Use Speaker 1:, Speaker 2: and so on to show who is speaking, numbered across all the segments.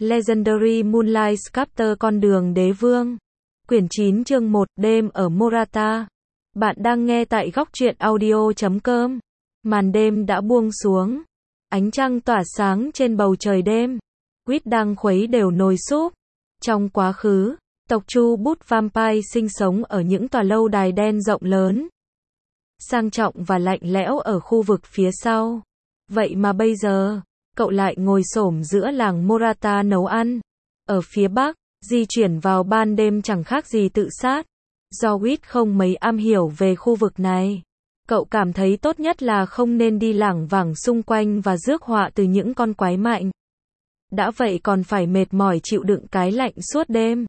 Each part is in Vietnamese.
Speaker 1: Legendary Moonlight Sculptor con đường đế vương. Quyển 9 chương 1 đêm ở Morata. Bạn đang nghe tại góc truyện audio.com. Màn đêm đã buông xuống. Ánh trăng tỏa sáng trên bầu trời đêm. Quýt đang khuấy đều nồi súp. Trong quá khứ, tộc Chu Bút Vampire sinh sống ở những tòa lâu đài đen rộng lớn, sang trọng và lạnh lẽo ở khu vực phía sau. Vậy mà bây giờ, cậu lại ngồi xổm giữa làng Morata nấu ăn. Ở phía bắc, di chuyển vào ban đêm chẳng khác gì tự sát. Do Quýt không mấy am hiểu về khu vực này, cậu cảm thấy tốt nhất là không nên đi lảng vảng xung quanh và rước họa từ những con quái mạnh. Đã vậy còn phải mệt mỏi chịu đựng cái lạnh suốt đêm.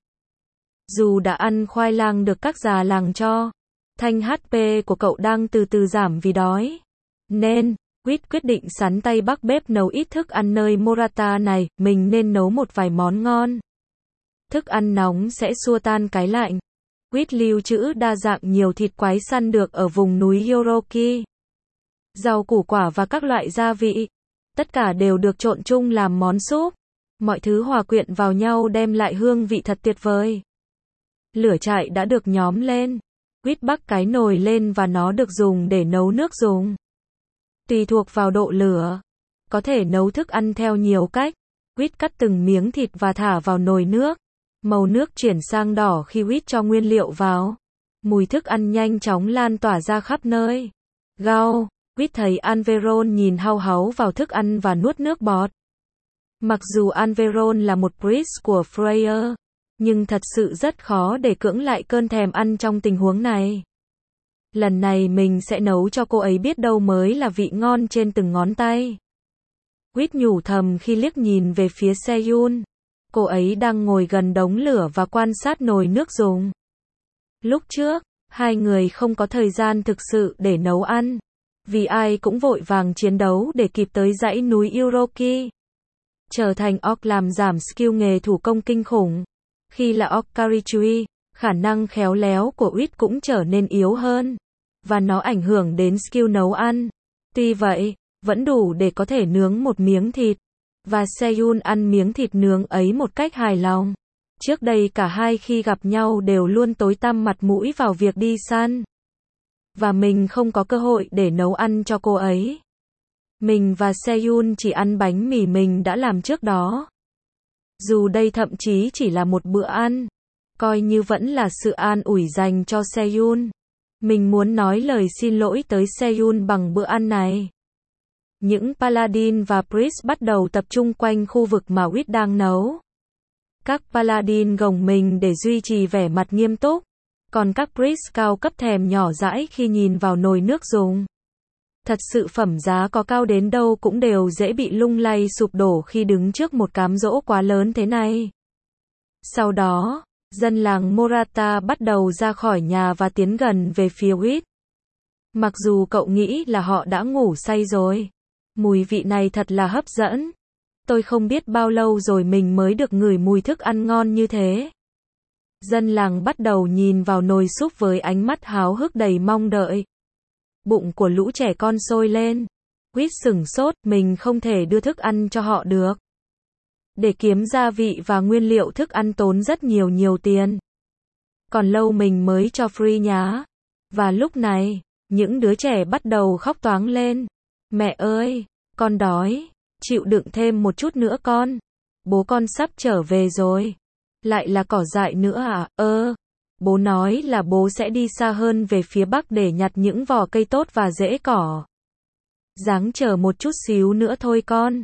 Speaker 1: Dù đã ăn khoai lang được các già làng cho, thanh HP của cậu đang từ từ giảm vì đói. Nên, Quýt quyết định sắn tay bắc bếp nấu ít thức ăn nơi Morata này, mình nên nấu một vài món ngon. Thức ăn nóng sẽ xua tan cái lạnh. Quýt lưu trữ đa dạng nhiều thịt quái săn được ở vùng núi Yoroki, rau củ quả và các loại gia vị. Tất cả đều được trộn chung làm món súp. Mọi thứ hòa quyện vào nhau đem lại hương vị thật tuyệt vời. Lửa trại đã được nhóm lên. Quýt bắc cái nồi lên và nó được dùng để nấu nước dùng. Tùy thuộc vào độ lửa, có thể nấu thức ăn theo nhiều cách. Quýt cắt từng miếng thịt và thả vào nồi nước. Màu nước chuyển sang đỏ khi Quýt cho nguyên liệu vào. Mùi thức ăn nhanh chóng lan tỏa ra khắp nơi. Gao, Quýt thấy Anveron nhìn hau háu vào thức ăn và nuốt nước bọt. Mặc dù Anveron là một priest của Freyr, nhưng thật sự rất khó để cưỡng lại cơn thèm ăn trong tình huống này. Lần này mình sẽ nấu cho cô ấy biết đâu mới là vị ngon trên từng ngón tay. Quýt nhủ thầm khi liếc nhìn về phía Seyun. Cô ấy đang ngồi gần đống lửa và quan sát nồi nước dùng. Lúc trước, hai người không có thời gian thực sự để nấu ăn, vì ai cũng vội vàng chiến đấu để kịp tới dãy núi Yoroki. Trở thành orc làm giảm skill nghề thủ công kinh khủng. Khi là orc Karichui, khả năng khéo léo của Quýt cũng trở nên yếu hơn, và nó ảnh hưởng đến skill nấu ăn. Tuy vậy, vẫn đủ để có thể nướng một miếng thịt, và Seyun ăn miếng thịt nướng ấy một cách hài lòng. Trước đây cả hai khi gặp nhau đều luôn tối tăm mặt mũi vào việc đi săn, và mình không có cơ hội để nấu ăn cho cô ấy. Mình và Seyun chỉ ăn bánh mì mình đã làm trước đó. Dù đây thậm chí chỉ là một bữa ăn, coi như vẫn là sự an ủi dành cho Seyun. Mình muốn nói lời xin lỗi tới Seyun bằng bữa ăn này. Những Paladin và Priest bắt đầu tập trung quanh khu vực mà Quýt đang nấu. Các Paladin gồng mình để duy trì vẻ mặt nghiêm túc, còn các Priest cao cấp thèm nhỏ dãi khi nhìn vào nồi nước dùng. Thật sự phẩm giá có cao đến đâu cũng đều dễ bị lung lay sụp đổ khi đứng trước một cám dỗ quá lớn thế này. Sau đó, dân làng Morata bắt đầu ra khỏi nhà và tiến gần về phía Quýt. Mặc dù cậu nghĩ là họ đã ngủ say rồi. Mùi vị này thật là hấp dẫn. Tôi không biết bao lâu rồi mình mới được ngửi mùi thức ăn ngon như thế. Dân làng bắt đầu nhìn vào nồi súp với ánh mắt háo hức đầy mong đợi. Bụng của lũ trẻ con sôi lên. Quýt sửng sốt, mình không thể đưa thức ăn cho họ được. Để kiếm gia vị và nguyên liệu thức ăn tốn rất nhiều tiền. Còn lâu mình mới cho free nhá. Và lúc này, những đứa trẻ bắt đầu khóc toáng lên. Mẹ ơi, con đói, chịu đựng thêm một chút nữa con. Bố con sắp trở về rồi. Lại là cỏ dại nữa à? Bố nói là bố sẽ đi xa hơn về phía bắc để nhặt những vỏ cây tốt và rễ cỏ. Ráng chờ một chút xíu nữa thôi con.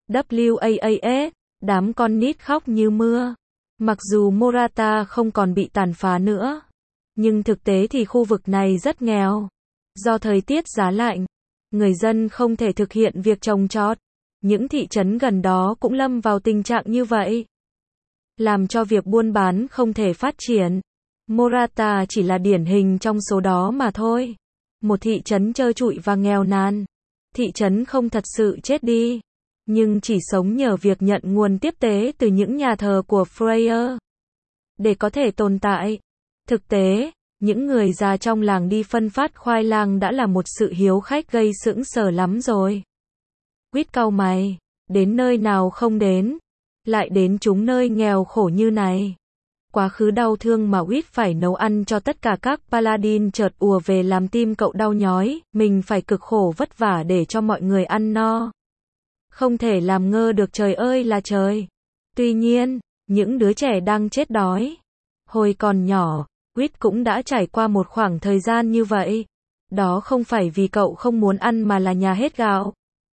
Speaker 1: WAAS, đám con nít khóc như mưa. Mặc dù Morata không còn bị tàn phá nữa, nhưng thực tế thì khu vực này rất nghèo. Do thời tiết giá lạnh, người dân không thể thực hiện việc trồng trọt. Những thị trấn gần đó cũng lâm vào tình trạng như vậy, làm cho việc buôn bán không thể phát triển. Morata chỉ là điển hình trong số đó mà thôi. Một thị trấn trơ trụi và nghèo nàn. Thị trấn không thật sự chết đi, nhưng chỉ sống nhờ việc nhận nguồn tiếp tế từ những nhà thờ của Freyr để có thể tồn tại. Thực tế, những người già trong làng đi phân phát khoai lang đã là một sự hiếu khách gây sững sờ lắm rồi. Quýt cau mày, đến nơi nào không đến. lại đến chúng nơi nghèo khổ như này. Quá khứ đau thương mà Whit phải nấu ăn cho tất cả các Paladin chợt ùa về làm tim cậu đau nhói, mình phải cực khổ vất vả để cho mọi người ăn no. Không thể làm ngơ được, trời ơi là trời. Tuy nhiên, những đứa trẻ đang chết đói. Hồi còn nhỏ, Whit cũng đã trải qua một khoảng thời gian như vậy. Đó không phải vì cậu không muốn ăn mà là nhà hết gạo.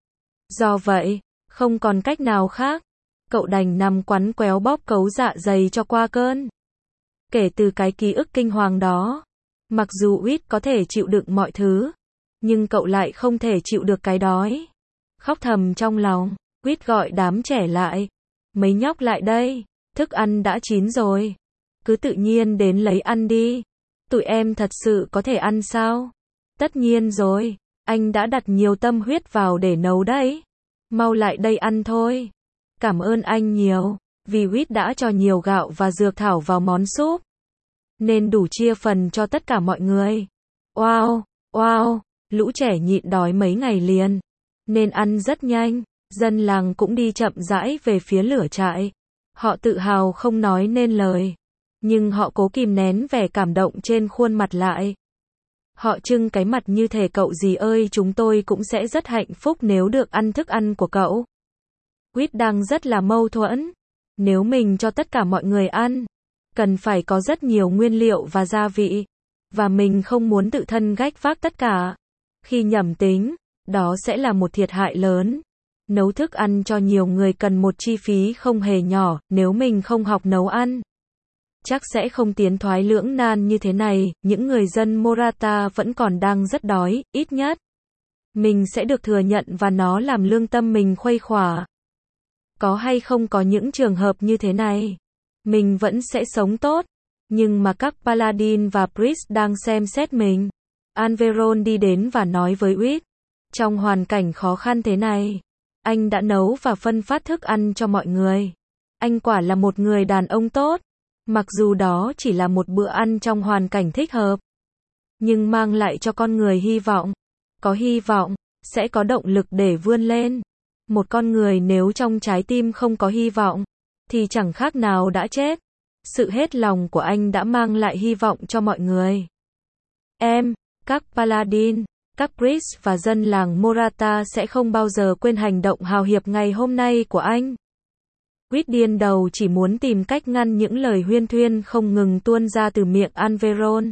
Speaker 1: Do vậy, không còn cách nào khác. Cậu đành nằm quắn quéo bóp cấu dạ dày cho qua cơn. Kể từ cái ký ức kinh hoàng đó, mặc dù Whit có thể chịu đựng mọi thứ, nhưng cậu lại không thể chịu được cái đói. Khóc thầm trong lòng, Whit gọi đám trẻ lại. Mấy nhóc lại đây, thức ăn đã chín rồi. Cứ tự nhiên đến lấy ăn đi. Tụi em thật sự có thể ăn sao? Tất nhiên rồi, anh đã đặt nhiều tâm huyết vào để nấu đấy. Mau lại đây ăn thôi. Cảm ơn anh nhiều, vì Whit đã cho nhiều gạo và dược thảo vào món súp, nên đủ chia phần cho tất cả mọi người. Wow, wow, lũ trẻ nhịn đói mấy ngày liền, nên ăn rất nhanh. Dân làng cũng đi chậm rãi về phía lửa trại. Họ tự hào không nói nên lời, nhưng họ cố kìm nén vẻ cảm động trên khuôn mặt lại. Họ trưng cái mặt như thể cậu dì ơi, chúng tôi cũng sẽ rất hạnh phúc nếu được ăn thức ăn của cậu. Whit đang rất là mâu thuẫn. Nếu mình cho tất cả mọi người ăn, cần phải có rất nhiều nguyên liệu và gia vị, và mình không muốn tự thân gánh vác tất cả. Khi nhẩm tính, đó sẽ là một thiệt hại lớn. Nấu thức ăn cho nhiều người cần một chi phí không hề nhỏ, nếu mình không học nấu ăn, chắc sẽ không tiến thoái lưỡng nan như thế này. Những người dân Morata vẫn còn đang rất đói, ít nhất mình sẽ được thừa nhận và nó làm lương tâm mình khuây khỏa. Có hay không có những trường hợp như thế này, mình vẫn sẽ sống tốt. Nhưng mà các Paladin và Priest đang xem xét mình. Anveron đi đến và nói với Whit, trong hoàn cảnh khó khăn thế này, anh đã nấu và phân phát thức ăn cho mọi người. Anh quả là một người đàn ông tốt. Mặc dù đó chỉ là một bữa ăn trong hoàn cảnh thích hợp, nhưng mang lại cho con người hy vọng. Có hy vọng, sẽ có động lực để vươn lên. Một con người nếu trong trái tim không có hy vọng, thì chẳng khác nào đã chết. Sự hết lòng của anh đã mang lại hy vọng cho mọi người. Các Paladin, các Priest và dân làng Morata sẽ không bao giờ quên hành động hào hiệp ngày hôm nay của anh. Whit điên đầu chỉ muốn tìm cách ngăn những lời huyên thuyên không ngừng tuôn ra từ miệng Anveron.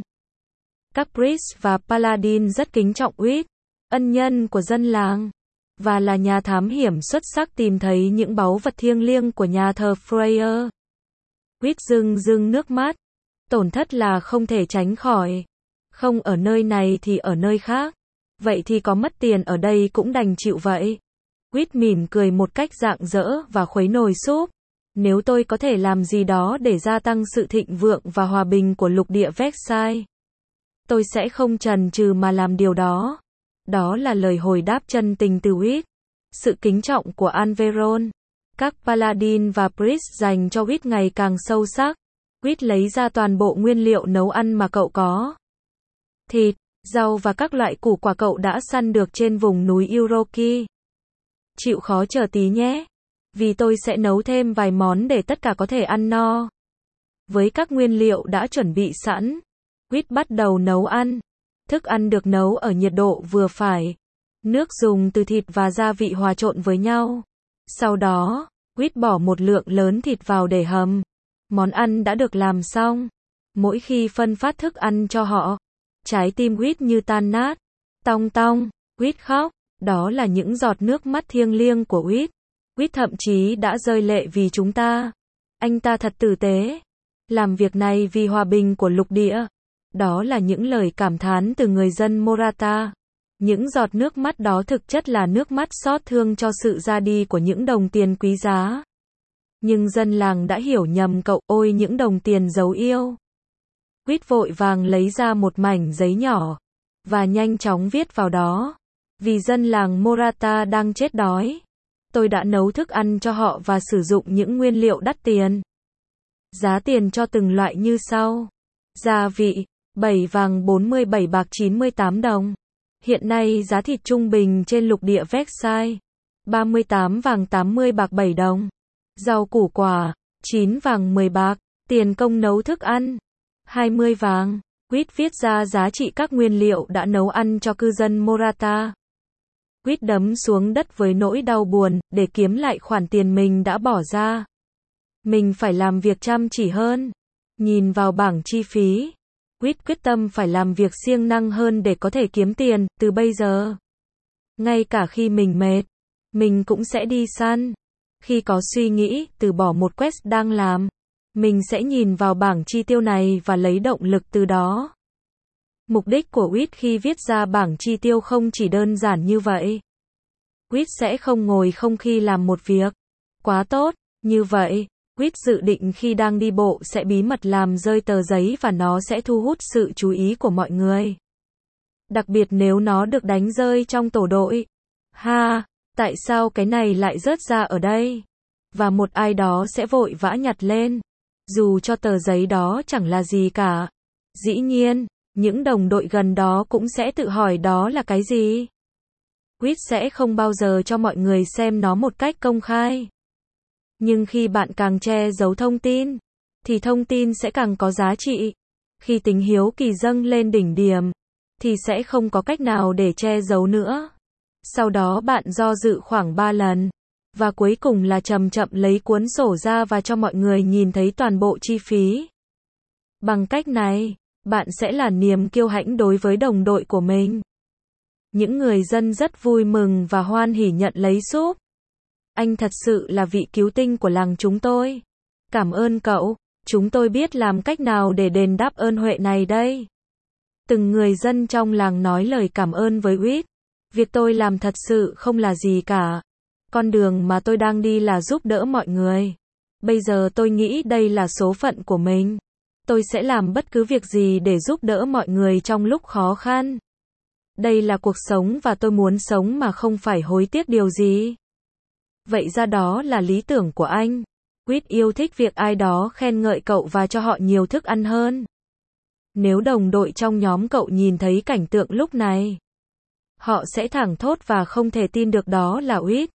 Speaker 1: Các Priest và Paladin rất kính trọng Whit, ân nhân của dân làng, và là nhà thám hiểm xuất sắc tìm thấy những báu vật thiêng liêng của nhà thờ Freyr. Whit rưng rưng nước mắt. Tổn thất là không thể tránh khỏi. Không ở nơi này thì ở nơi khác. Vậy thì có mất tiền ở đây cũng đành chịu vậy. Whit mỉm cười một cách rạng rỡ và khuấy nồi súp. Nếu tôi có thể làm gì đó để gia tăng sự thịnh vượng và hòa bình của lục địa Versailles, tôi sẽ không chần chừ mà làm điều đó. Đó là lời hồi đáp chân tình từ Whit. Sự kính trọng của Anveron, các Paladin và Priest dành cho Whit ngày càng sâu sắc. Whit lấy ra toàn bộ nguyên liệu nấu ăn mà cậu có. Thịt, rau và các loại củ quả cậu đã săn được trên vùng núi Uroki. Chịu khó chờ tí nhé, vì tôi sẽ nấu thêm vài món để tất cả có thể ăn no. Với các nguyên liệu đã chuẩn bị sẵn, Whit bắt đầu nấu ăn. Thức ăn được nấu ở nhiệt độ vừa phải. Nước dùng từ thịt và gia vị hòa trộn với nhau. Sau đó, Whit bỏ một lượng lớn thịt vào để hầm. Món ăn đã được làm xong. Mỗi khi phân phát thức ăn cho họ, trái tim Whit như tan nát. Tong tong, Whit khóc. Đó là những giọt nước mắt thiêng liêng của Whit. Whit thậm chí đã rơi lệ vì chúng ta. Anh ta thật tử tế. Làm việc này vì hòa bình của lục địa. Đó là những lời cảm thán từ người dân Morata. Những giọt nước mắt đó thực chất là nước mắt xót thương cho sự ra đi của những đồng tiền quý giá. Nhưng dân làng đã hiểu nhầm cậu, ôi những đồng tiền dấu yêu. Whit vội vàng lấy ra một mảnh giấy nhỏ, và nhanh chóng viết vào đó. Vì dân làng Morata đang chết đói. Tôi đã nấu thức ăn cho họ và sử dụng những nguyên liệu đắt tiền. Giá tiền cho từng loại như sau. Gia vị, 7 vàng 47 bạc 98 đồng. Hiện nay giá thịt trung bình trên lục địa Versailles, 38 vàng 80 bạc 7 đồng. rau củ quả, 9 vàng 10 bạc, tiền công nấu thức ăn, 20 vàng. Quýt viết ra giá trị các nguyên liệu đã nấu ăn cho cư dân Morata. Quýt đấm xuống đất với nỗi đau buồn, để kiếm lại khoản tiền mình đã bỏ ra. Mình phải làm việc chăm chỉ hơn. Nhìn vào bảng chi phí, Quýt quyết tâm phải làm việc siêng năng hơn để có thể kiếm tiền, từ bây giờ. Ngay cả khi mình mệt, mình cũng sẽ đi săn. Khi có suy nghĩ, từ bỏ một quest đang làm, mình sẽ nhìn vào bảng chi tiêu này và lấy động lực từ đó. Mục đích của Quýt khi viết ra bảng chi tiêu không chỉ đơn giản như vậy. Quýt sẽ không ngồi không khi làm một việc. Quá tốt, như vậy, Quýt dự định khi đang đi bộ sẽ bí mật làm rơi tờ giấy và nó sẽ thu hút sự chú ý của mọi người. Đặc biệt nếu nó được đánh rơi trong tổ đội. Ha, tại sao cái này lại rớt ra ở đây? Và một ai đó sẽ vội vã nhặt lên. Dù cho tờ giấy đó chẳng là gì cả. Dĩ nhiên, những đồng đội gần đó cũng sẽ tự hỏi đó là cái gì. Quýt sẽ không bao giờ cho mọi người xem nó một cách công khai. Nhưng khi bạn càng che giấu thông tin, thì thông tin sẽ càng có giá trị. Khi tính hiếu kỳ dâng lên đỉnh điểm, thì sẽ không có cách nào để che giấu nữa. Sau đó bạn do dự khoảng 3 lần. Và cuối cùng là chậm chậm lấy cuốn sổ ra và cho mọi người nhìn thấy toàn bộ chi phí. Bằng cách này, bạn sẽ là niềm kiêu hãnh đối với đồng đội của mình. Những người dân rất vui mừng và hoan hỉ nhận lấy súp. Anh thật sự là vị cứu tinh của làng chúng tôi. Cảm ơn cậu, chúng tôi biết làm cách nào để đền đáp ơn huệ này đây. Từng người dân trong làng nói lời cảm ơn với Quýt. Việc tôi làm thật sự không là gì cả. Con đường mà tôi đang đi là giúp đỡ mọi người. Bây giờ tôi nghĩ đây là số phận của mình. Tôi sẽ làm bất cứ việc gì để giúp đỡ mọi người trong lúc khó khăn. Đây là cuộc sống và tôi muốn sống mà không phải hối tiếc điều gì. Vậy ra đó là lý tưởng của anh. Quýt yêu thích việc ai đó khen ngợi cậu và cho họ nhiều thức ăn hơn. Nếu đồng đội trong nhóm cậu nhìn thấy cảnh tượng lúc này, họ sẽ thảng thốt và không thể tin được đó là Quýt.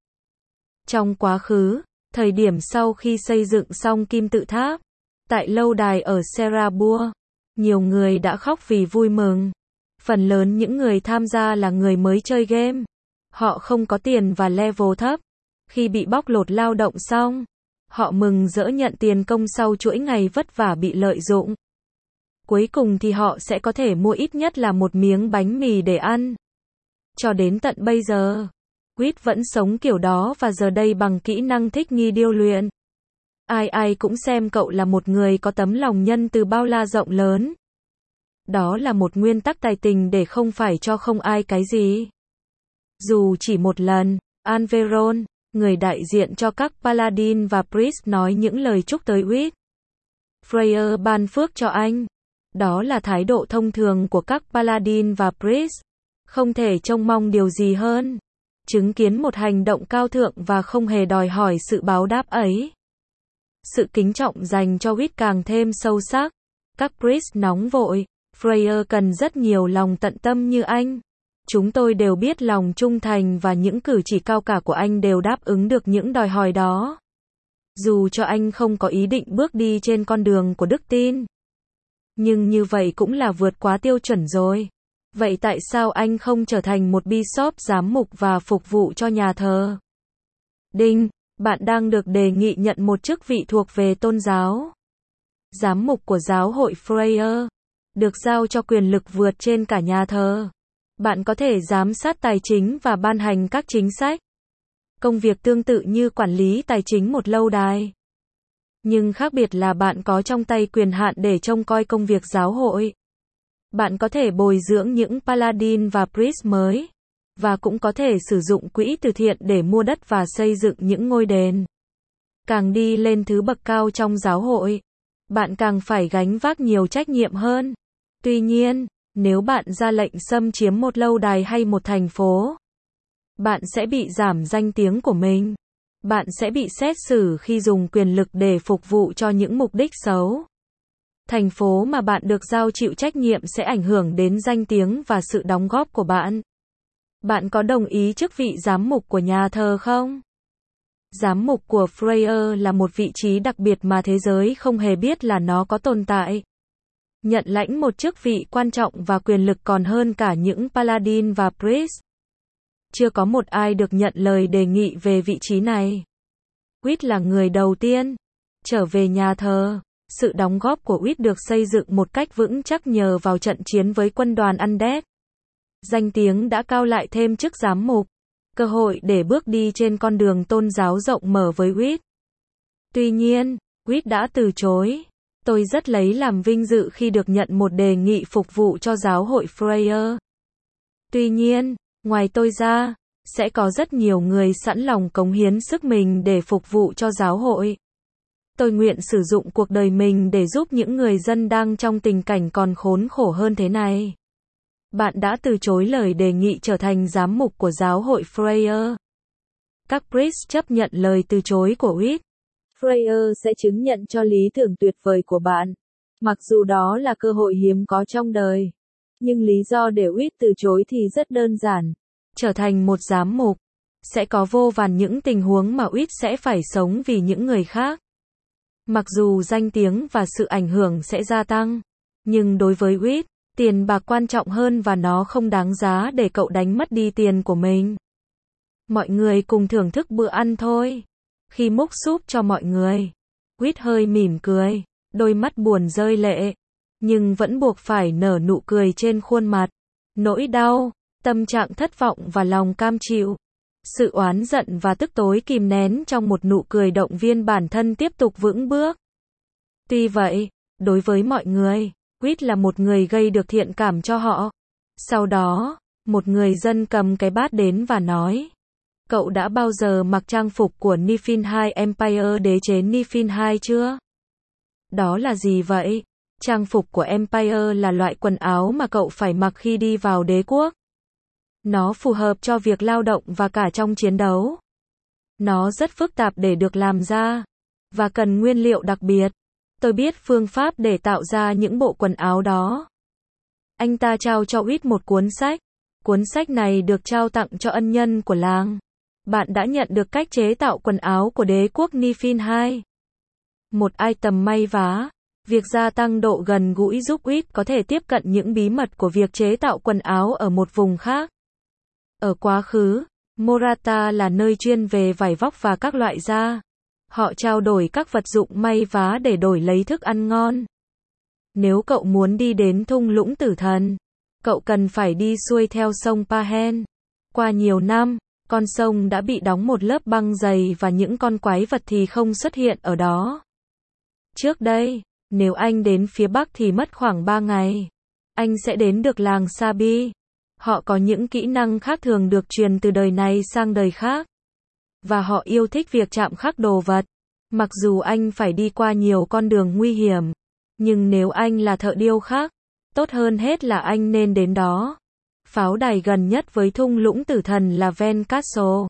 Speaker 1: Trong quá khứ, thời điểm sau khi xây dựng xong kim tự tháp, tại lâu đài ở Serabua, nhiều người đã khóc vì vui mừng. Phần lớn những người tham gia là người mới chơi game. Họ không có tiền và level thấp. Khi bị bóc lột lao động xong, họ mừng rỡ nhận tiền công sau chuỗi ngày vất vả bị lợi dụng. Cuối cùng thì họ sẽ có thể mua ít nhất là một miếng bánh mì để ăn. Cho đến tận bây giờ, Quýt vẫn sống kiểu đó và giờ đây bằng kỹ năng thích nghi điêu luyện. Ai cũng xem cậu là một người có tấm lòng nhân từ bao la rộng lớn. Đó là một nguyên tắc tài tình để không phải cho không ai cái gì. Dù chỉ một lần, Alveron, người đại diện cho các Paladin và Priest nói những lời chúc tới Quýt. Freyr ban phước cho anh. Đó là thái độ thông thường của các Paladin và Priest. Không thể trông mong điều gì hơn. Chứng kiến một hành động cao thượng và không hề đòi hỏi sự báo đáp ấy. Sự kính trọng dành cho Quýt càng thêm sâu sắc. Các Priest nóng vội. Freyr cần rất nhiều lòng tận tâm như anh. Chúng tôi đều biết lòng trung thành và những cử chỉ cao cả của anh đều đáp ứng được những đòi hỏi đó. Dù cho anh không có ý định bước đi trên con đường của đức tin. Nhưng như vậy cũng là vượt quá tiêu chuẩn rồi. Vậy tại sao anh không trở thành một bishop giám mục và phục vụ cho nhà thờ? Đinh, bạn đang được đề nghị nhận một chức vị thuộc về tôn giáo. Giám mục của giáo hội Freyr, được giao cho quyền lực vượt trên cả nhà thờ. Bạn có thể giám sát tài chính và ban hành các chính sách. Công việc tương tự như quản lý tài chính một lâu đài. Nhưng khác biệt là bạn có trong tay quyền hạn để trông coi công việc giáo hội. Bạn có thể bồi dưỡng những Paladin và Priest mới. Và cũng có thể sử dụng quỹ từ thiện để mua đất và xây dựng những ngôi đền. Càng đi lên thứ bậc cao trong giáo hội, bạn càng phải gánh vác nhiều trách nhiệm hơn. Tuy nhiên, nếu bạn ra lệnh xâm chiếm một lâu đài hay một thành phố, bạn sẽ bị giảm danh tiếng của mình. Bạn sẽ bị xét xử khi dùng quyền lực để phục vụ cho những mục đích xấu. Thành phố mà bạn được giao chịu trách nhiệm sẽ ảnh hưởng đến danh tiếng và sự đóng góp của bạn. Bạn có đồng ý chức vị giám mục của nhà thờ không? Giám mục của Freyr là một vị trí đặc biệt mà thế giới không hề biết là nó có tồn tại. Nhận lãnh một chức vị quan trọng và quyền lực còn hơn cả những Paladin và Priest. Chưa có một ai được nhận lời đề nghị về vị trí này. Wit là người đầu tiên trở về nhà thờ. Sự đóng góp của Wit được xây dựng một cách vững chắc nhờ vào trận chiến với quân đoàn Undead. Danh tiếng đã cao lại thêm chức giám mục. Cơ hội để bước đi trên con đường tôn giáo rộng mở với Wit. Tuy nhiên, Wit đã từ chối. Tôi rất lấy làm vinh dự khi được nhận một đề nghị phục vụ cho giáo hội Freyr. Tuy nhiên, ngoài tôi ra, sẽ có rất nhiều người sẵn lòng cống hiến sức mình để phục vụ cho giáo hội. Tôi nguyện sử dụng cuộc đời mình để giúp những người dân đang trong tình cảnh còn khốn khổ hơn thế này. Bạn đã từ chối lời đề nghị trở thành giám mục của giáo hội Freyr. Các priest chấp nhận lời từ chối của Wit. Freyr sẽ chứng nhận cho lý tưởng tuyệt vời của bạn. Mặc dù đó là cơ hội hiếm có trong đời. Nhưng lý do để Wit từ chối thì rất đơn giản. Trở thành một giám mục, sẽ có vô vàn những tình huống mà Wit sẽ phải sống vì những người khác. Mặc dù danh tiếng và sự ảnh hưởng sẽ gia tăng, nhưng đối với Wit, tiền bạc quan trọng hơn và nó không đáng giá để cậu đánh mất đi tiền của mình. Mọi người cùng thưởng thức bữa ăn thôi. Khi múc súp cho mọi người, Wit hơi mỉm cười, đôi mắt buồn rơi lệ, nhưng vẫn buộc phải nở nụ cười trên khuôn mặt. Nỗi đau, tâm trạng thất vọng và lòng cam chịu, sự oán giận và tức tối kìm nén trong một nụ cười động viên bản thân tiếp tục vững bước. Tuy vậy, đối với mọi người, Wit là một người gây được thiện cảm cho họ. Sau đó, một người dân cầm cái bát đến và nói: Cậu đã bao giờ mặc trang phục của Niflheim Empire đế chế Niflheim chưa? Đó là gì vậy? Trang phục của Empire là loại quần áo mà cậu phải mặc khi đi vào đế quốc. Nó phù hợp cho việc lao động và cả trong chiến đấu. Nó rất phức tạp để được làm ra, và cần nguyên liệu đặc biệt. Tôi biết phương pháp để tạo ra những bộ quần áo đó. Anh ta trao cho Wit một cuốn sách. Cuốn sách này được trao tặng cho ân nhân của làng. Bạn đã nhận được cách chế tạo quần áo của đế quốc Niflheim. Một item may vá. Việc gia tăng độ gần gũi giúp Wit có thể tiếp cận những bí mật của việc chế tạo quần áo ở một vùng khác. Ở quá khứ, Morata là nơi chuyên về vải vóc và các loại da. Họ trao đổi các vật dụng may vá để đổi lấy thức ăn ngon. Nếu cậu muốn đi đến thung lũng tử thần, cậu cần phải đi xuôi theo sông Pahen. Qua nhiều năm, con sông đã bị đóng một lớp băng dày và những con quái vật thì không xuất hiện ở đó. Trước đây, nếu anh đến phía Bắc thì mất khoảng 3 ngày. Anh sẽ đến được làng Sabi. Họ có những kỹ năng khác thường được truyền từ đời này sang đời khác. Và họ yêu thích việc chạm khắc đồ vật. Mặc dù anh phải đi qua nhiều con đường nguy hiểm. Nhưng nếu anh là thợ điêu khắc, tốt hơn hết là anh nên đến đó. Pháo đài gần nhất với thung lũng tử thần là Ven Castle.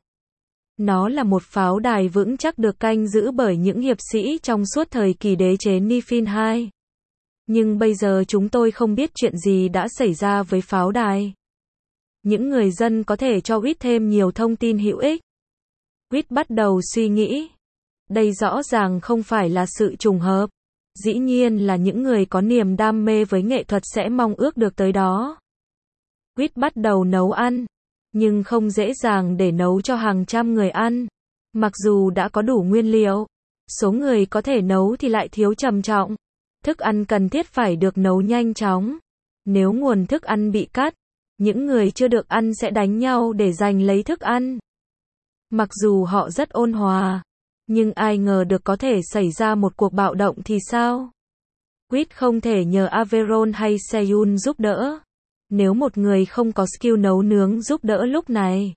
Speaker 1: Nó là một pháo đài vững chắc được canh giữ bởi những hiệp sĩ trong suốt thời kỳ đế chế Niflheim. Nhưng bây giờ chúng tôi không biết chuyện gì đã xảy ra với pháo đài. Những người dân có thể cho Wit thêm nhiều thông tin hữu ích. Wit bắt đầu suy nghĩ. Đây rõ ràng không phải là sự trùng hợp. Dĩ nhiên là những người có niềm đam mê với nghệ thuật sẽ mong ước được tới đó. Wit bắt đầu nấu ăn. Nhưng không dễ dàng để nấu cho hàng trăm người ăn. Mặc dù đã có đủ nguyên liệu, số người có thể nấu thì lại thiếu trầm trọng. Thức ăn cần thiết phải được nấu nhanh chóng. Nếu nguồn thức ăn bị cắt, những người chưa được ăn sẽ đánh nhau để giành lấy thức ăn. Mặc dù họ rất ôn hòa, nhưng ai ngờ được có thể xảy ra một cuộc bạo động thì sao? Wit không thể nhờ Averon hay Seyun giúp đỡ. Nếu một người không có skill nấu nướng giúp đỡ lúc này,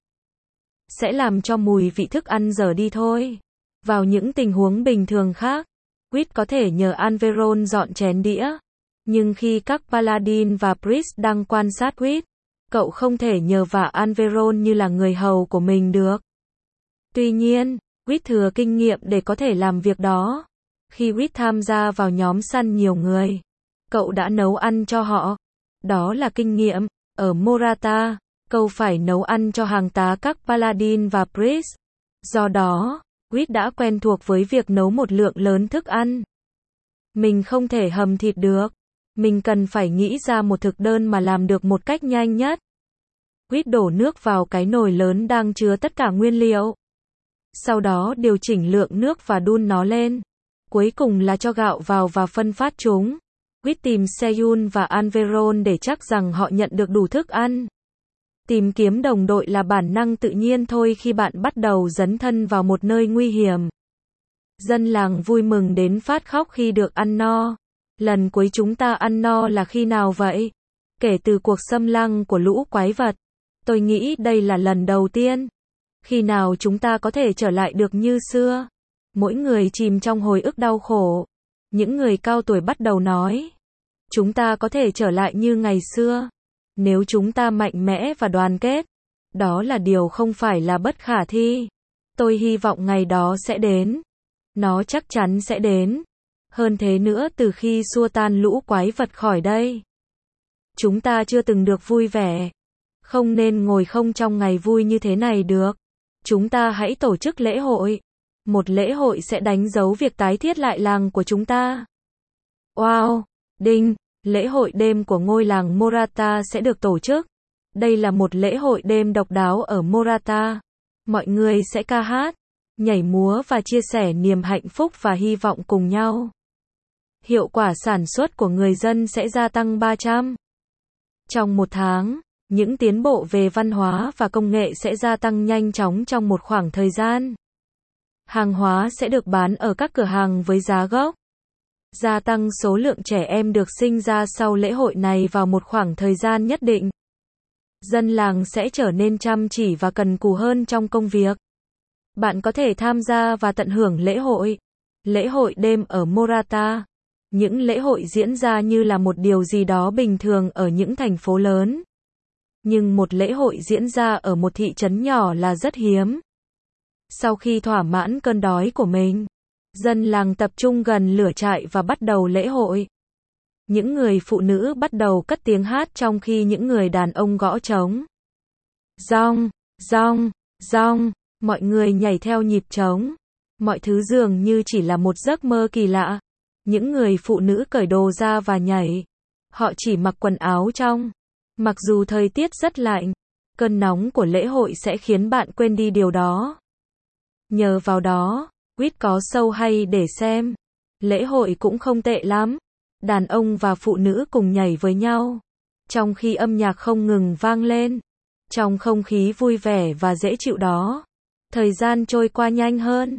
Speaker 1: sẽ làm cho mùi vị thức ăn dở đi thôi. Vào những tình huống bình thường khác, Wit có thể nhờ Averon dọn chén đĩa. Nhưng khi các Paladin và Priest đang quan sát Wit, cậu không thể nhờ vả Averon như là người hầu của mình được. Tuy nhiên, Wit thừa kinh nghiệm để có thể làm việc đó. Khi Wit tham gia vào nhóm săn nhiều người, cậu đã nấu ăn cho họ. Đó là kinh nghiệm. Ở Morata, cậu phải nấu ăn cho hàng tá các Paladin và Priest. Do đó, Quýt đã quen thuộc với việc nấu một lượng lớn thức ăn. Mình không thể hầm thịt được. Mình cần phải nghĩ ra một thực đơn mà làm được một cách nhanh nhất. Quýt đổ nước vào cái nồi lớn đang chứa tất cả nguyên liệu. Sau đó điều chỉnh lượng nước và đun nó lên. Cuối cùng là cho gạo vào và phân phát chúng. Quýt tìm Seyun và Anveron để chắc rằng họ nhận được đủ thức ăn. Tìm kiếm đồng đội là bản năng tự nhiên thôi khi bạn bắt đầu dấn thân vào một nơi nguy hiểm. Dân làng vui mừng đến phát khóc khi được ăn no. Lần cuối chúng ta ăn no là khi nào vậy? Kể từ cuộc xâm lăng của lũ quái vật. Tôi nghĩ đây là lần đầu tiên. Khi nào chúng ta có thể trở lại được như xưa? Mỗi người chìm trong hồi ức đau khổ. Những người cao tuổi bắt đầu nói. Chúng ta có thể trở lại như ngày xưa. Nếu chúng ta mạnh mẽ và đoàn kết. Đó là điều không phải là bất khả thi. Tôi hy vọng ngày đó sẽ đến. Nó chắc chắn sẽ đến. Hơn thế nữa từ khi xua tan lũ quái vật khỏi đây. Chúng ta chưa từng được vui vẻ. Không nên ngồi không trong ngày vui như thế này được. Chúng ta hãy tổ chức lễ hội. Một lễ hội sẽ đánh dấu việc tái thiết lại làng của chúng ta. Wow! Đinh! Lễ hội đêm của ngôi làng Morata sẽ được tổ chức. Đây là một lễ hội đêm độc đáo ở Morata. Mọi người sẽ ca hát, nhảy múa và chia sẻ niềm hạnh phúc và hy vọng cùng nhau. Hiệu quả sản xuất của người dân sẽ gia tăng 300. Trong một tháng, những tiến bộ về văn hóa và công nghệ sẽ gia tăng nhanh chóng trong một khoảng thời gian. Hàng hóa sẽ được bán ở các cửa hàng với giá gốc. Gia tăng số lượng trẻ em được sinh ra sau lễ hội này vào một khoảng thời gian nhất định. Dân làng sẽ trở nên chăm chỉ và cần cù hơn trong công việc. Bạn có thể tham gia và tận hưởng lễ hội. Lễ hội đêm ở Morata. Những lễ hội diễn ra như là một điều gì đó bình thường ở những thành phố lớn. Nhưng một lễ hội diễn ra ở một thị trấn nhỏ là rất hiếm. Sau khi thỏa mãn cơn đói của mình, dân làng tập trung gần lửa trại và bắt đầu lễ hội. Những người phụ nữ bắt đầu cất tiếng hát trong khi những người đàn ông gõ trống. Dong, dong, dong, mọi người nhảy theo nhịp trống. Mọi thứ dường như chỉ là một giấc mơ kỳ lạ. Những người phụ nữ cởi đồ ra và nhảy. Họ chỉ mặc quần áo trong. Mặc dù thời tiết rất lạnh, cơn nóng của lễ hội sẽ khiến bạn quên đi điều đó. Nhờ vào đó, Quýt có show hay để xem. Lễ hội cũng không tệ lắm. Đàn ông và phụ nữ cùng nhảy với nhau. Trong khi âm nhạc không ngừng vang lên. Trong không khí vui vẻ và dễ chịu đó. Thời gian trôi qua nhanh hơn.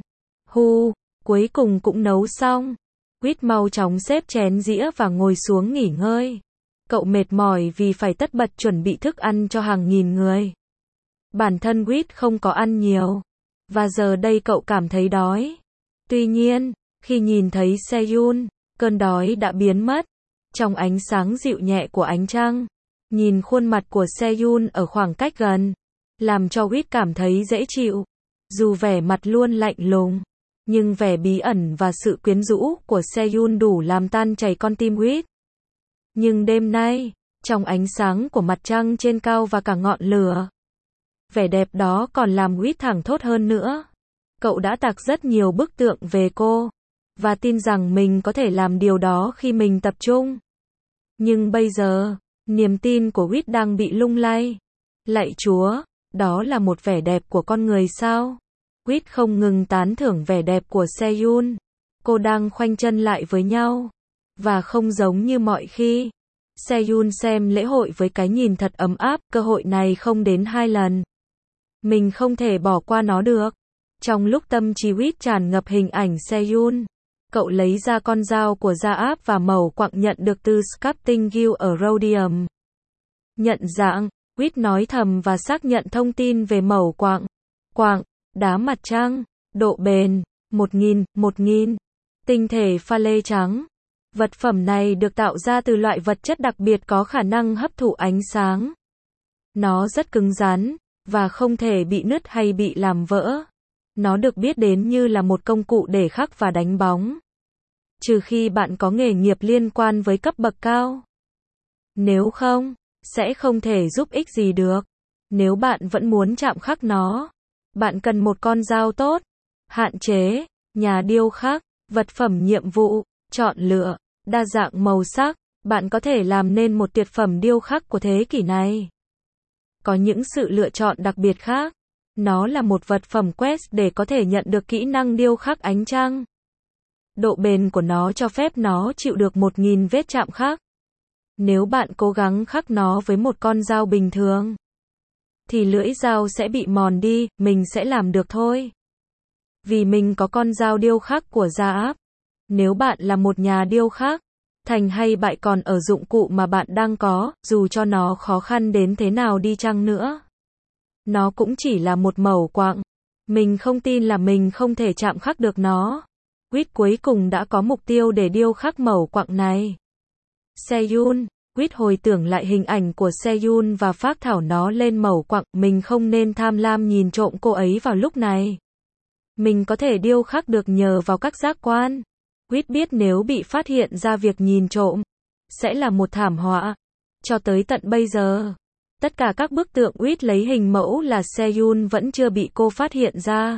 Speaker 1: Cuối cùng cũng nấu xong. Quýt mau chóng xếp chén dĩa và ngồi xuống nghỉ ngơi. Cậu mệt mỏi vì phải tất bật chuẩn bị thức ăn cho hàng nghìn người. Bản thân Quýt không có ăn nhiều. Và giờ đây cậu cảm thấy đói. Tuy nhiên, khi nhìn thấy Seyun, cơn đói đã biến mất. Trong ánh sáng dịu nhẹ của ánh trăng, nhìn khuôn mặt của Seyun ở khoảng cách gần, làm cho Quýt cảm thấy dễ chịu. Dù vẻ mặt luôn lạnh lùng, nhưng vẻ bí ẩn và sự quyến rũ của Seyun đủ làm tan chảy con tim Quýt. Nhưng đêm nay, trong ánh sáng của mặt trăng trên cao và cả ngọn lửa, vẻ đẹp đó còn làm Quýt thẳng thốt hơn nữa. Cậu đã tạc rất nhiều bức tượng về cô, và tin rằng mình có thể làm điều đó khi mình tập trung. Nhưng bây giờ, niềm tin của Quýt đang bị lung lay. Lạy Chúa, đó là một vẻ đẹp của con người sao? Quýt không ngừng tán thưởng vẻ đẹp của Seyun. Cô đang khoanh chân lại với nhau. Và không giống như mọi khi, Seyun xem lễ hội với cái nhìn thật ấm áp, cơ hội này không đến 2 lần. Mình không thể bỏ qua nó được. Trong lúc tâm trí Quýt tràn ngập hình ảnh Seyun, cậu lấy ra con dao của Gia Áp và mẩu quặng nhận được từ Sculpting Guild ở Rhodium. Nhận dạng, Quýt nói thầm và xác nhận thông tin về mẩu quặng. Quặng, đá mặt trăng, độ bền, 1000, tinh thể pha lê trắng. Vật phẩm này được tạo ra từ loại vật chất đặc biệt có khả năng hấp thụ ánh sáng. Nó rất cứng rắn, và không thể bị nứt hay bị làm vỡ. Nó được biết đến như là một công cụ để khắc và đánh bóng. Trừ khi bạn có nghề nghiệp liên quan với cấp bậc cao. Nếu không, sẽ không thể giúp ích gì được. Nếu bạn vẫn muốn chạm khắc nó, bạn cần một con dao tốt. Hạn chế, nhà điêu khắc, vật phẩm nhiệm vụ, chọn lựa, đa dạng màu sắc, bạn có thể làm nên một tuyệt phẩm điêu khắc của thế kỷ này. Có những sự lựa chọn đặc biệt khác. Nó là một vật phẩm quest để có thể nhận được kỹ năng điêu khắc ánh trăng. Độ bền của nó cho phép nó chịu được 1000 vết chạm khắc. Nếu bạn cố gắng khắc nó với một con dao bình thường, thì lưỡi dao sẽ bị mòn đi, mình sẽ làm được thôi. Vì mình có con dao điêu khắc của gia áp. Nếu bạn là một nhà điêu khắc, thành hay bại còn ở dụng cụ mà bạn đang có, dù cho nó khó khăn đến thế nào đi chăng nữa. Nó cũng chỉ là một mẩu quặng. Mình không tin là mình không thể chạm khắc được nó. Quýt cuối cùng đã có mục tiêu để điêu khắc mẩu quặng này. Seyun, Quýt hồi tưởng lại hình ảnh của Seyun và phác thảo nó lên mẩu quặng. Mình không nên tham lam nhìn trộm cô ấy vào lúc này. Mình có thể điêu khắc được nhờ vào các giác quan. Quýt biết nếu bị phát hiện ra việc nhìn trộm, sẽ là một thảm họa. Cho tới tận bây giờ, tất cả các bức tượng Quýt lấy hình mẫu là Seyun vẫn chưa bị cô phát hiện ra.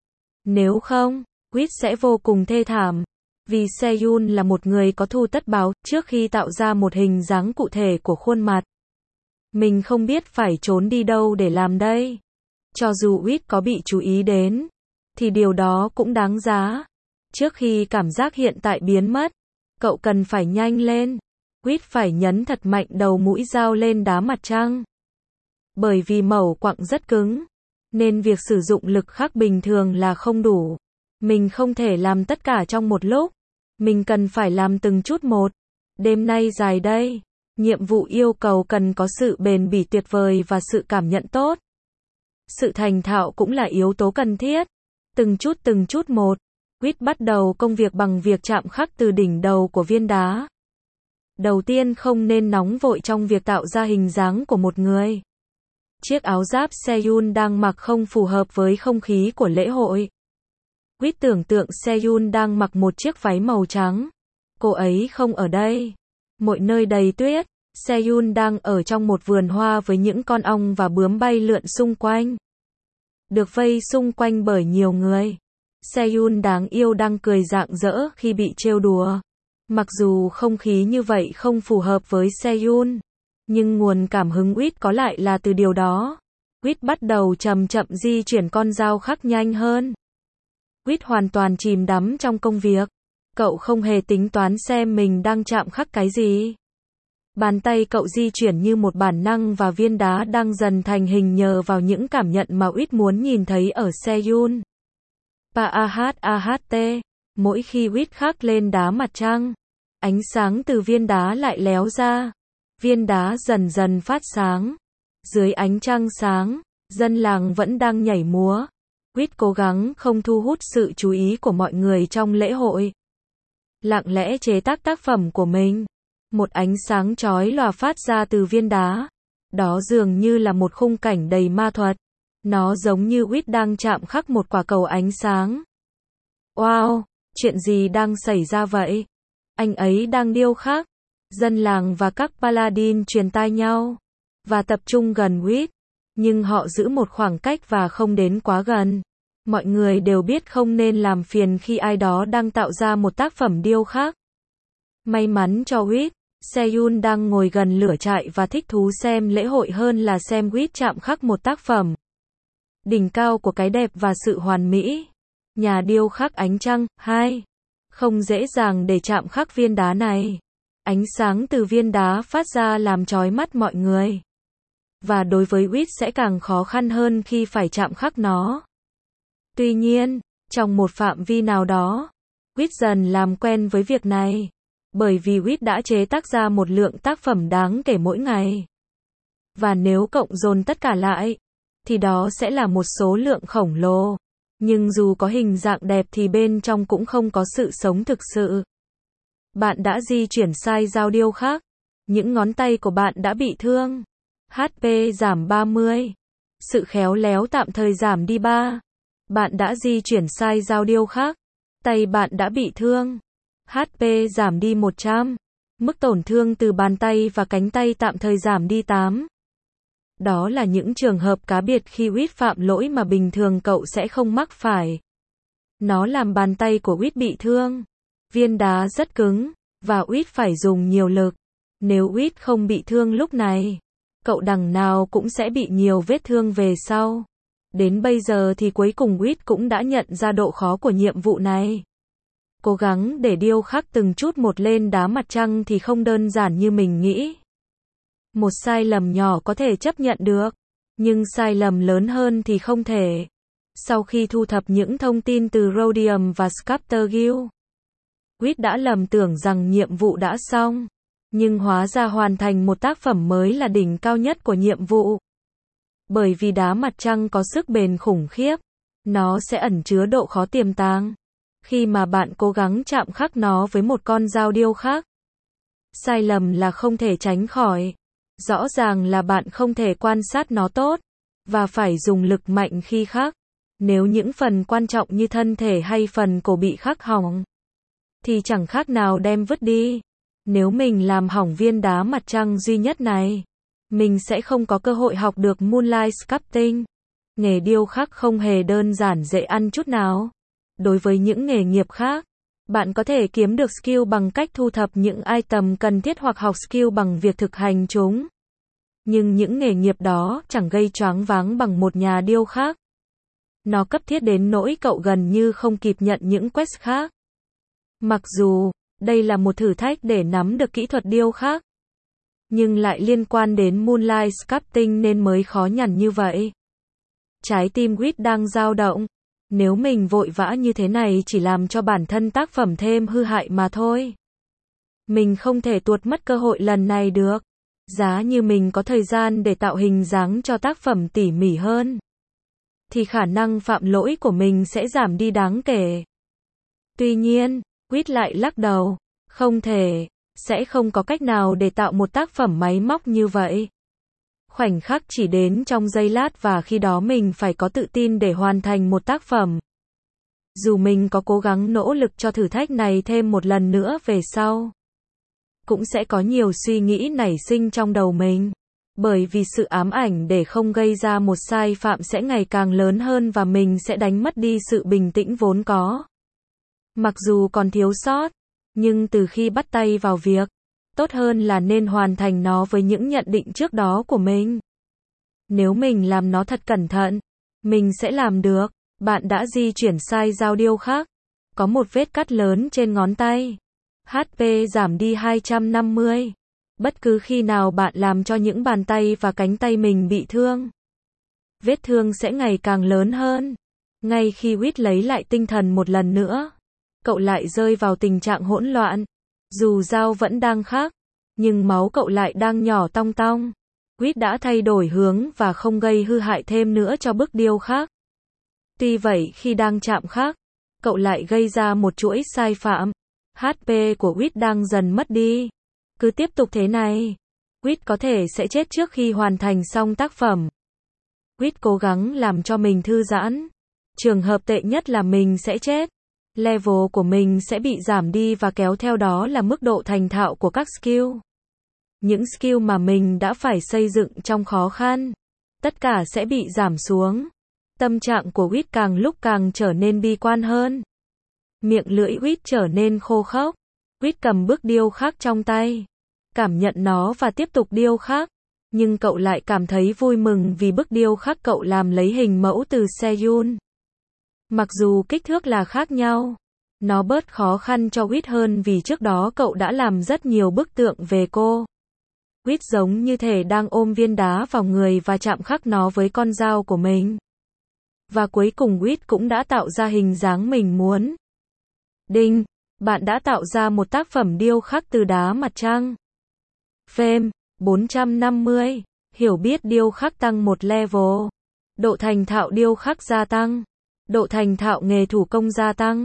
Speaker 1: Nếu không, Quýt sẽ vô cùng thê thảm. Vì Seyun là một người có thù tất báo, trước khi tạo ra một hình dáng cụ thể của khuôn mặt. Mình không biết phải trốn đi đâu để làm đây. Cho dù Quýt có bị chú ý đến, thì điều đó cũng đáng giá. Trước khi cảm giác hiện tại biến mất, cậu cần phải nhanh lên. Quýt phải nhấn thật mạnh đầu mũi dao lên đá mặt trăng. Bởi vì mẩu quặng rất cứng, nên việc sử dụng lực khắc bình thường là không đủ. Mình không thể làm tất cả trong một lúc. Mình cần phải làm từng chút một. Đêm nay dài đây. Nhiệm vụ yêu cầu cần có sự bền bỉ tuyệt vời và sự cảm nhận tốt. Sự thành thạo cũng là yếu tố cần thiết. Từng chút một. Quýt bắt đầu công việc bằng việc chạm khắc từ đỉnh đầu của viên đá. Đầu tiên không nên nóng vội trong việc tạo ra hình dáng của một người. Chiếc áo giáp Seyun đang mặc không phù hợp với không khí của lễ hội. Quýt tưởng tượng Seyun đang mặc một chiếc váy màu trắng. Cô ấy không ở đây. Mọi nơi đầy tuyết. Seyun đang ở trong một vườn hoa với những con ong và bướm bay lượn xung quanh. Được vây xung quanh bởi nhiều người. Seyun đáng yêu đang cười rạng rỡ khi bị trêu đùa. Mặc dù không khí như vậy không phù hợp với Seyun, nhưng nguồn cảm hứng Quýt có lại là từ điều đó. Quýt bắt đầu chậm chậm di chuyển con dao khắc nhanh hơn. Quýt hoàn toàn chìm đắm trong công việc. Cậu không hề tính toán xem mình đang chạm khắc cái gì. Bàn tay cậu di chuyển như một bản năng và viên đá đang dần thành hình nhờ vào những cảm nhận mà Quýt muốn nhìn thấy ở Seyun. PAHAHT. Mỗi khi Quýt khắc lên đá mặt trăng, ánh sáng từ viên đá lại léo ra. Viên đá dần dần phát sáng. Dưới ánh trăng sáng, dân làng vẫn đang nhảy múa. Quýt cố gắng không thu hút sự chú ý của mọi người trong lễ hội. Lặng lẽ chế tác tác phẩm của mình. Một ánh sáng chói lòa phát ra từ viên đá. Đó dường như là một khung cảnh đầy ma thuật. Nó giống như Quýt đang chạm khắc một quả cầu ánh sáng. Wow, chuyện gì đang xảy ra vậy? Anh ấy đang điêu khắc. Dân làng và các paladin truyền tai nhau và tập trung gần Quýt, nhưng họ giữ một khoảng cách và không đến quá gần. Mọi người đều biết không nên làm phiền khi ai đó đang tạo ra một tác phẩm điêu khắc. May mắn cho Quýt, Seyun đang ngồi gần lửa trại và thích thú xem lễ hội hơn là xem Quýt chạm khắc một tác phẩm. Đỉnh cao của cái đẹp và sự hoàn mỹ. Nhà điêu khắc ánh trăng, 2. Không dễ dàng để chạm khắc viên đá này. Ánh sáng từ viên đá phát ra làm chói mắt mọi người. Và đối với Quýt sẽ càng khó khăn hơn khi phải chạm khắc nó. Tuy nhiên, trong một phạm vi nào đó, Quýt dần làm quen với việc này. Bởi vì Quýt đã chế tác ra một lượng tác phẩm đáng kể mỗi ngày. Và nếu cộng dồn tất cả lại, thì đó sẽ là một số lượng khổng lồ. Nhưng dù có hình dạng đẹp thì bên trong cũng không có sự sống thực sự. Bạn đã di chuyển sai dao điêu khắc. Những ngón tay của bạn đã bị thương. HP giảm 30. Sự khéo léo tạm thời giảm đi 3. Bạn đã di chuyển sai dao điêu khắc. Tay bạn đã bị thương. HP giảm đi 100. Mức tổn thương từ bàn tay và cánh tay tạm thời giảm đi 8. Đó là những trường hợp cá biệt khi Quýt phạm lỗi mà bình thường cậu sẽ không mắc phải. Nó làm bàn tay của Quýt bị thương. Viên đá rất cứng, và Quýt phải dùng nhiều lực. Nếu Quýt không bị thương lúc này, cậu đằng nào cũng sẽ bị nhiều vết thương về sau. Đến bây giờ thì cuối cùng Quýt cũng đã nhận ra độ khó của nhiệm vụ này. Cố gắng để điêu khắc từng chút một lên đá mặt trăng thì không đơn giản như mình nghĩ. Một sai lầm nhỏ có thể chấp nhận được, nhưng sai lầm lớn hơn thì không thể. Sau khi thu thập những thông tin từ Rhodium và Sculptor Guild, Quýt đã lầm tưởng rằng nhiệm vụ đã xong. Nhưng hóa ra hoàn thành một tác phẩm mới là đỉnh cao nhất của nhiệm vụ. Bởi vì đá mặt trăng có sức bền khủng khiếp, nó sẽ ẩn chứa độ khó tiềm tàng. Khi mà bạn cố gắng chạm khắc nó với một con dao điêu khắc, sai lầm là không thể tránh khỏi. Rõ ràng là bạn không thể quan sát nó tốt, và phải dùng lực mạnh khi khắc. Nếu những phần quan trọng như thân thể hay phần cổ bị khắc hỏng, thì chẳng khác nào đem vứt đi. Nếu mình làm hỏng viên đá mặt trăng duy nhất này, mình sẽ không có cơ hội học được Moonlight Sculpting. Nghề điêu khắc không hề đơn giản dễ ăn chút nào. Đối với những nghề nghiệp khác, bạn có thể kiếm được skill bằng cách thu thập những item cần thiết hoặc học skill bằng việc thực hành chúng. Nhưng những nghề nghiệp đó chẳng gây choáng váng bằng một nhà điêu khắc. Nó cấp thiết đến nỗi cậu gần như không kịp nhận những quest khác. Mặc dù đây là một thử thách để nắm được kỹ thuật điêu khắc, nhưng lại liên quan đến Moonlight Sculpting nên mới khó nhằn như vậy. Trái tim Quýt đang dao động. Nếu mình vội vã như thế này chỉ làm cho bản thân tác phẩm thêm hư hại mà thôi. Mình không thể tuột mất cơ hội lần này được. Giá như mình có thời gian để tạo hình dáng cho tác phẩm tỉ mỉ hơn, thì khả năng phạm lỗi của mình sẽ giảm đi đáng kể. Tuy nhiên, Quýt lại lắc đầu. Không thể, sẽ không có cách nào để tạo một tác phẩm máy móc như vậy. Khoảnh khắc chỉ đến trong giây lát và khi đó mình phải có tự tin để hoàn thành một tác phẩm. Dù mình có cố gắng nỗ lực cho thử thách này thêm một lần nữa về sau, cũng sẽ có nhiều suy nghĩ nảy sinh trong đầu mình. Bởi vì sự ám ảnh để không gây ra một sai phạm sẽ ngày càng lớn hơn và mình sẽ đánh mất đi sự bình tĩnh vốn có. Mặc dù còn thiếu sót, nhưng từ khi bắt tay vào việc, tốt hơn là nên hoàn thành nó với những nhận định trước đó của mình. Nếu mình làm nó thật cẩn thận, mình sẽ làm được. Bạn đã di chuyển sai dao điêu khắc. Có một vết cắt lớn trên ngón tay. HP giảm đi 250. Bất cứ khi nào bạn làm cho những bàn tay và cánh tay mình bị thương, vết thương sẽ ngày càng lớn hơn. Ngay khi Quýt lấy lại tinh thần một lần nữa, cậu lại rơi vào tình trạng hỗn loạn. Dù dao vẫn đang khắc, nhưng máu cậu lại đang nhỏ tong tong. Quýt đã thay đổi hướng và không gây hư hại thêm nữa cho bức điêu khắc. Tuy vậy khi đang chạm khắc, cậu lại gây ra một chuỗi sai phạm. HP của Quýt đang dần mất đi. Cứ tiếp tục thế này, Quýt có thể sẽ chết trước khi hoàn thành xong tác phẩm. Quýt cố gắng làm cho mình thư giãn. Trường hợp tệ nhất là mình sẽ chết. Level của mình sẽ bị giảm đi và kéo theo đó là mức độ thành thạo của các skill. Những skill mà mình đã phải xây dựng trong khó khăn, tất cả sẽ bị giảm xuống. Tâm trạng của Quýt càng lúc càng trở nên bi quan hơn. Miệng lưỡi Quýt trở nên khô khốc. Quýt cầm bức điêu khắc trong tay, cảm nhận nó và tiếp tục điêu khắc. Nhưng cậu lại cảm thấy vui mừng vì bức điêu khắc cậu làm lấy hình mẫu từ Seyun. Mặc dù kích thước là khác nhau, nó bớt khó khăn cho Quýt hơn vì trước đó cậu đã làm rất nhiều bức tượng về cô. Quýt giống như thể đang ôm viên đá vào người và chạm khắc nó với con dao của mình. Và cuối cùng Quýt cũng đã tạo ra hình dáng mình muốn. Đinh, bạn đã tạo ra một tác phẩm điêu khắc từ đá mặt trăng. Fame 450. Hiểu biết điêu khắc tăng một level. Độ thành thạo điêu khắc gia tăng. Độ thành thạo nghề thủ công gia tăng.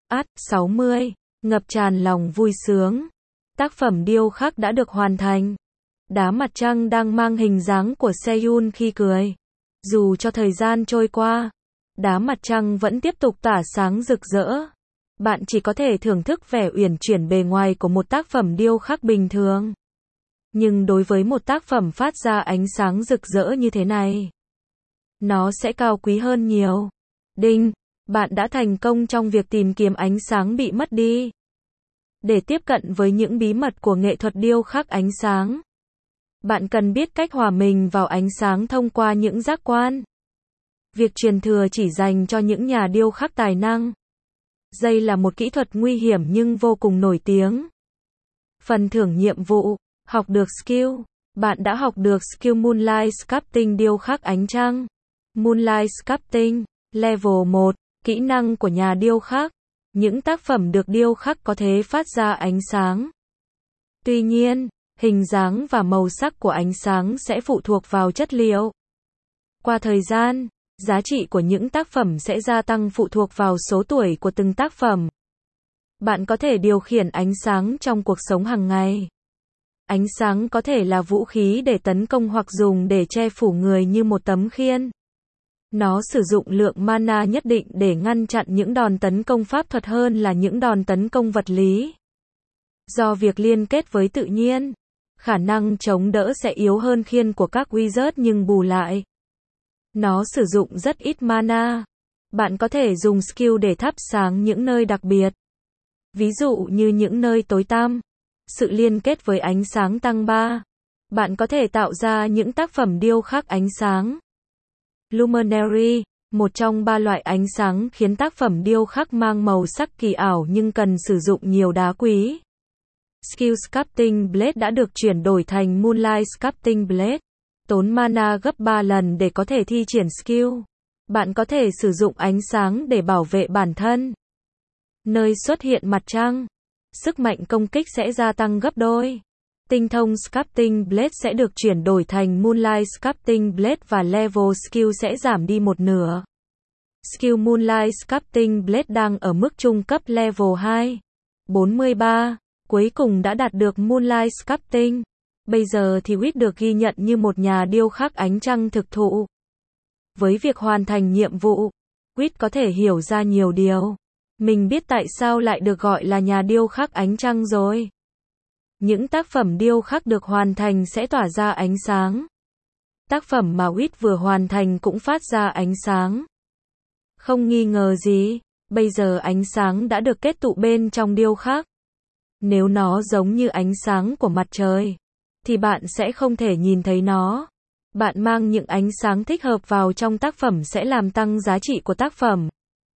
Speaker 1: 60. Ngập tràn lòng vui sướng. Tác phẩm điêu khắc đã được hoàn thành. Đá mặt trăng đang mang hình dáng của Seyun khi cười. Dù cho thời gian trôi qua, đá mặt trăng vẫn tiếp tục tỏa sáng rực rỡ. Bạn chỉ có thể thưởng thức vẻ uyển chuyển bề ngoài của một tác phẩm điêu khắc bình thường. Nhưng đối với một tác phẩm phát ra ánh sáng rực rỡ như thế này, nó sẽ cao quý hơn nhiều. Đinh, Bạn đã thành công trong việc tìm kiếm ánh sáng bị mất đi. Để tiếp cận với những bí mật của nghệ thuật điêu khắc ánh sáng, bạn cần biết cách hòa mình vào ánh sáng thông qua những giác quan. Việc truyền thừa chỉ dành cho những nhà điêu khắc tài năng. Đây là một kỹ thuật nguy hiểm nhưng vô cùng nổi tiếng. Phần thưởng nhiệm vụ, học được skill. Bạn đã học được skill Moonlight Sculpting điêu khắc ánh trăng. Moonlight Sculpting, Level 1, kỹ năng của nhà điêu khắc. Những tác phẩm được điêu khắc có thể phát ra ánh sáng. Tuy nhiên, hình dáng và màu sắc của ánh sáng sẽ phụ thuộc vào chất liệu. Qua thời gian, giá trị của những tác phẩm sẽ gia tăng phụ thuộc vào số tuổi của từng tác phẩm. Bạn có thể điều khiển ánh sáng trong cuộc sống hàng ngày. Ánh sáng có thể là vũ khí để tấn công hoặc dùng để che phủ người như một tấm khiên. Nó sử dụng lượng mana nhất định để ngăn chặn những đòn tấn công pháp thuật hơn là những đòn tấn công vật lý. Do việc liên kết với tự nhiên, khả năng chống đỡ sẽ yếu hơn khiên của các wizard nhưng bù lại, nó sử dụng rất ít mana. Bạn có thể dùng skill để thắp sáng những nơi đặc biệt. Ví dụ như những nơi tối tăm. Sự liên kết với ánh sáng tăng 3. Bạn có thể tạo ra những tác phẩm điêu khắc ánh sáng. Luminary, một trong 3 loại ánh sáng khiến tác phẩm điêu khắc mang màu sắc kỳ ảo nhưng cần sử dụng nhiều đá quý. Skill Sculpting Blade đã được chuyển đổi thành Moonlight Sculpting Blade. Tốn mana gấp 3 lần để có thể thi triển skill. Bạn có thể sử dụng ánh sáng để bảo vệ bản thân. Nơi xuất hiện mặt trăng, sức mạnh công kích sẽ gia tăng gấp đôi. Tinh thông Sculpting Blade sẽ được chuyển đổi thành Moonlight Sculpting Blade và level skill sẽ giảm đi một nửa. Skill Moonlight Sculpting Blade đang ở mức trung cấp level 2. 43. Cuối cùng đã đạt được Moonlight Sculpting. Bây giờ thì Wit được ghi nhận như một nhà điêu khắc ánh trăng thực thụ. Với việc hoàn thành nhiệm vụ, Wit có thể hiểu ra nhiều điều. Mình biết tại sao lại được gọi là nhà điêu khắc ánh trăng rồi. Những tác phẩm điêu khắc được hoàn thành sẽ tỏa ra ánh sáng. Tác phẩm mà Wit vừa hoàn thành cũng phát ra ánh sáng. Không nghi ngờ gì, bây giờ ánh sáng đã được kết tụ bên trong điêu khắc. Nếu nó giống như ánh sáng của mặt trời, thì bạn sẽ không thể nhìn thấy nó. Bạn mang những ánh sáng thích hợp vào trong tác phẩm sẽ làm tăng giá trị của tác phẩm.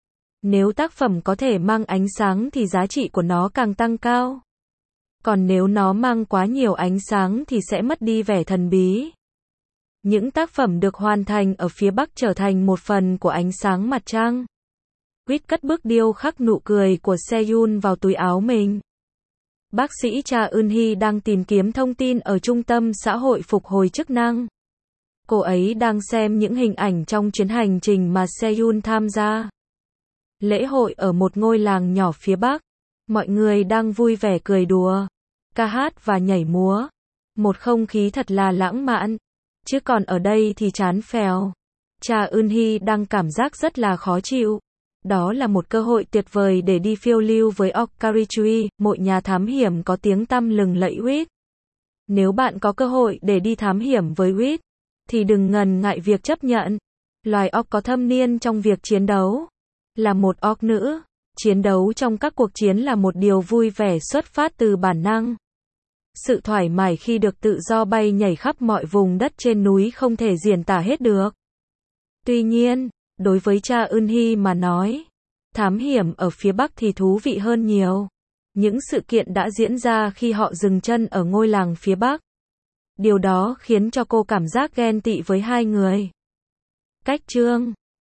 Speaker 1: Nếu tác phẩm có thể mang ánh sáng thì giá trị của nó càng tăng cao. Còn nếu nó mang quá nhiều ánh sáng thì sẽ mất đi vẻ thần bí. Những tác phẩm được hoàn thành ở phía Bắc trở thành một phần của ánh sáng mặt trăng. Wit cất bước điêu khắc nụ cười của Seyun vào túi áo mình. Bác sĩ Cha Eun-hee đang tìm kiếm thông tin ở trung tâm xã hội phục hồi chức năng. Cô ấy đang xem những hình ảnh trong chuyến hành trình mà Seyun tham gia. Lễ hội ở một ngôi làng nhỏ phía Bắc. Mọi người đang vui vẻ cười đùa, ca hát và nhảy múa. Một không khí thật là lãng mạn. Chứ còn ở đây thì chán phèo. Cha Eun-hee đang cảm giác rất là khó chịu. Đó là một cơ hội tuyệt vời để đi phiêu lưu với Okarichui, một nhà thám hiểm có tiếng tăm lừng lẫy Wit. Nếu bạn có cơ hội để đi thám hiểm với Wit, thì đừng ngần ngại việc chấp nhận. Loài orc có thâm niên trong việc chiến đấu. Là một orc nữ, chiến đấu trong các cuộc chiến là một điều vui vẻ xuất phát từ bản năng. Sự thoải mái khi được tự do bay nhảy khắp mọi vùng đất trên núi không thể diễn tả hết được. Tuy nhiên, đối với Cha Eun-hee mà nói, thám hiểm ở phía Bắc thì thú vị hơn nhiều. Những sự kiện đã diễn ra khi họ dừng chân ở ngôi làng phía Bắc. Điều đó khiến cho cô cảm giác ghen tị với hai người. Cách chương